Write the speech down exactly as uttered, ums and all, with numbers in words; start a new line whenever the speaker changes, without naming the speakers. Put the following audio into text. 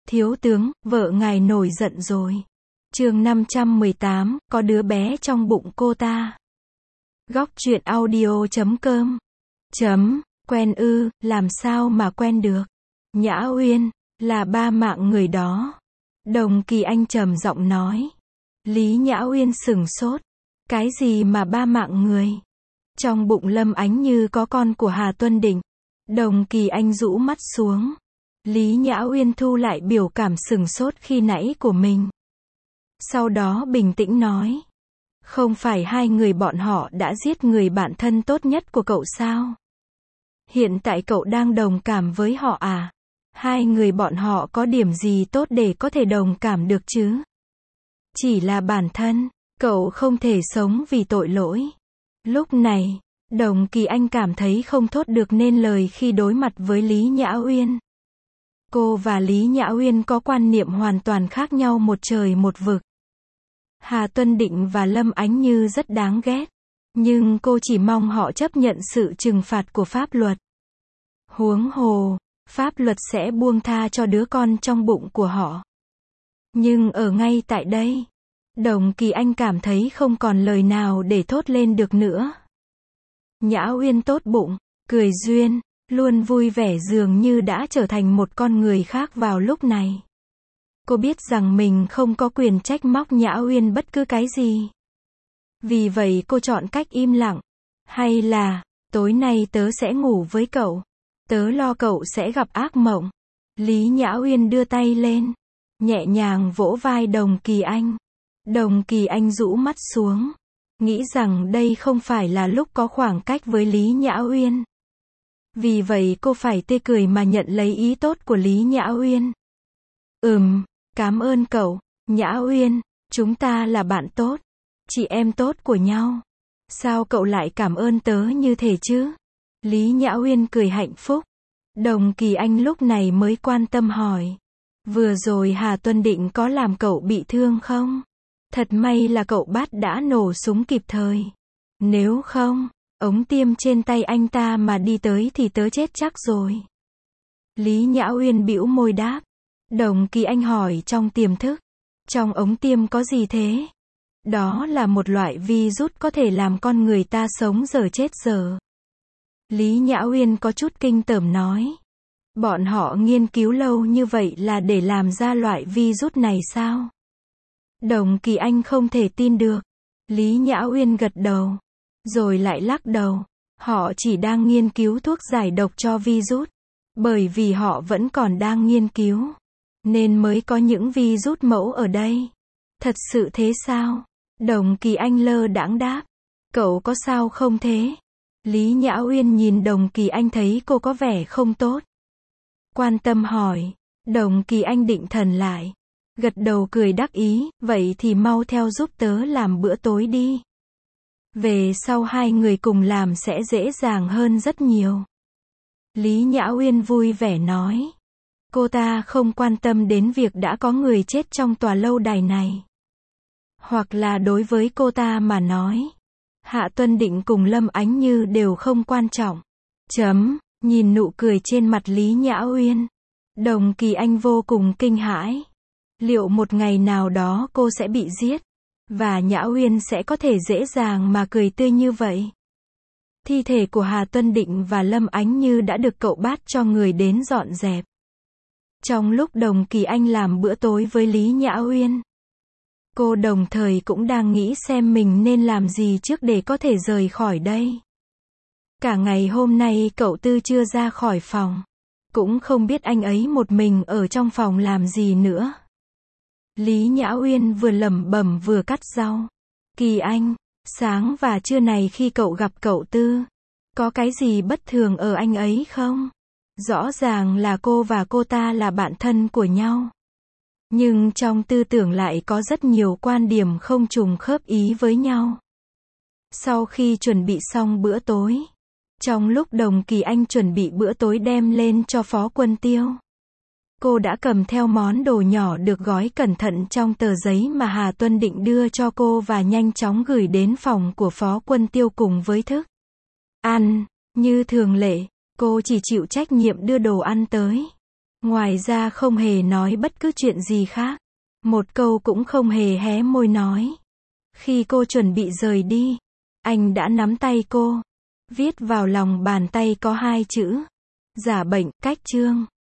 Thiếu tướng, vợ ngài nổi giận rồi. Chương năm trăm mười tám, có đứa bé trong bụng cô ta. Góc truyện audio chấm com. Chấm, quen ư, làm sao mà quen được. Nhã Uyên, là ba mạng người đó. Đồng Kỳ Anh trầm giọng nói. Lý Nhã Uyên sửng sốt. Cái gì mà ba mạng người? Trong bụng Lâm Ánh Như có con của Hà Tuân Định. Đồng Kỳ Anh rũ mắt xuống. Lý Nhã Uyên thu lại biểu cảm sửng sốt khi nãy của mình. Sau đó bình tĩnh nói. Không phải hai người bọn họ đã giết người bạn thân tốt nhất của cậu sao? Hiện tại cậu đang đồng cảm với họ à? Hai người bọn họ có điểm gì tốt để có thể đồng cảm được chứ? Chỉ là bản thân, cậu không thể sống vì tội lỗi. Lúc này, Đồng Kỳ Anh cảm thấy không thốt được nên lời khi đối mặt với Lý Nhã Uyên. Cô và Lý Nhã Uyên có quan niệm hoàn toàn khác nhau một trời một vực. Hà Tuân Định và Lâm Ánh Như rất đáng ghét. Nhưng cô chỉ mong họ chấp nhận sự trừng phạt của pháp luật. Huống hồ, pháp luật sẽ buông tha cho đứa con trong bụng của họ. Nhưng ở ngay tại đây, Đồng Kỳ Anh cảm thấy không còn lời nào để thốt lên được nữa. Nhã Uyên tốt bụng, cười duyên, luôn vui vẻ dường như đã trở thành một con người khác vào lúc này. Cô biết rằng mình không có quyền trách móc Nhã Uyên bất cứ cái gì. Vì vậy cô chọn cách im lặng. Hay là, tối nay tớ sẽ ngủ với cậu. Tớ lo cậu sẽ gặp ác mộng. Lý Nhã Uyên đưa tay lên, nhẹ nhàng vỗ vai Đồng Kỳ Anh. Đồng Kỳ Anh rũ mắt xuống, nghĩ rằng đây không phải là lúc có khoảng cách với Lý Nhã Uyên. Vì vậy cô phải tươi cười mà nhận lấy ý tốt của Lý Nhã Uyên. Ừm, cảm ơn cậu, Nhã Uyên, chúng ta là bạn tốt, chị em tốt của nhau. Sao cậu lại cảm ơn tớ như thế chứ? Lý Nhã Uyên cười hạnh phúc. Đồng Kỳ Anh lúc này mới quan tâm hỏi. Vừa rồi Hà Tuân Định có làm cậu bị thương không? Thật may là cậu Bát đã nổ súng kịp thời. Nếu không, ống tiêm trên tay anh ta mà đi tới thì tớ chết chắc rồi. Lý Nhã Uyên bĩu môi đáp. Đồng Kỳ Anh hỏi trong tiềm thức. Trong ống tiêm có gì thế? Đó là một loại virus có thể làm con người ta sống dở chết dở. Lý Nhã Uyên có chút kinh tởm nói. Bọn họ nghiên cứu lâu như vậy là để làm ra loại virus này sao? Đồng Kỳ Anh không thể tin được. Lý Nhã Uyên gật đầu. Rồi lại lắc đầu. Họ chỉ đang nghiên cứu thuốc giải độc cho virus. Bởi vì họ vẫn còn đang nghiên cứu. Nên mới có những virus mẫu ở đây. Thật sự thế sao? Đồng Kỳ Anh lơ đãng đáp. Cậu có sao không thế? Lý Nhã Uyên nhìn Đồng Kỳ Anh thấy cô có vẻ không tốt. Quan tâm hỏi. Đồng Kỳ Anh định thần lại. Gật đầu cười đắc ý, vậy thì mau theo giúp tớ làm bữa tối đi. Về sau hai người cùng làm sẽ dễ dàng hơn rất nhiều. Lý Nhã Uyên vui vẻ nói. Cô ta không quan tâm đến việc đã có người chết trong tòa lâu đài này. Hoặc là đối với cô ta mà nói. Hạ Tuân Định cùng Lâm Ánh Như đều không quan trọng. Chấm, nhìn nụ cười trên mặt Lý Nhã Uyên. Đồng Kỳ Anh vô cùng kinh hãi. Liệu một ngày nào đó cô sẽ bị giết? Và Nhã Uyên sẽ có thể dễ dàng mà cười tươi như vậy? Thi thể của Hà Tuân Định và Lâm Ánh Như đã được cậu Bát cho người đến dọn dẹp. Trong lúc Đồng Kỳ Anh làm bữa tối với Lý Nhã Uyên, cô đồng thời cũng đang nghĩ xem mình nên làm gì trước để có thể rời khỏi đây. Cả ngày hôm nay cậu Tư chưa ra khỏi phòng. Cũng không biết anh ấy một mình ở trong phòng làm gì nữa. Lý Nhã Uyên vừa lẩm bẩm vừa cắt rau. Kỳ Anh, sáng và trưa này khi cậu gặp cậu Tư, có cái gì bất thường ở anh ấy không? Rõ ràng là cô và cô ta là bạn thân của nhau. Nhưng trong tư tưởng lại có rất nhiều quan điểm không trùng khớp ý với nhau. Sau khi chuẩn bị xong bữa tối, trong lúc Đồng Kỳ Anh chuẩn bị bữa tối đem lên cho Phó Quân Tiêu, cô đã cầm theo món đồ nhỏ được gói cẩn thận trong tờ giấy mà Hà Tuân Định đưa cho cô và nhanh chóng gửi đến phòng của Phó Quân Tiêu cùng với thức ăn. Như thường lệ, cô chỉ chịu trách nhiệm đưa đồ ăn tới. Ngoài ra không hề nói bất cứ chuyện gì khác. Một câu cũng không hề hé môi nói. Khi cô chuẩn bị rời đi, anh đã nắm tay cô, viết vào lòng bàn tay có hai chữ: Giả bệnh, cách chương.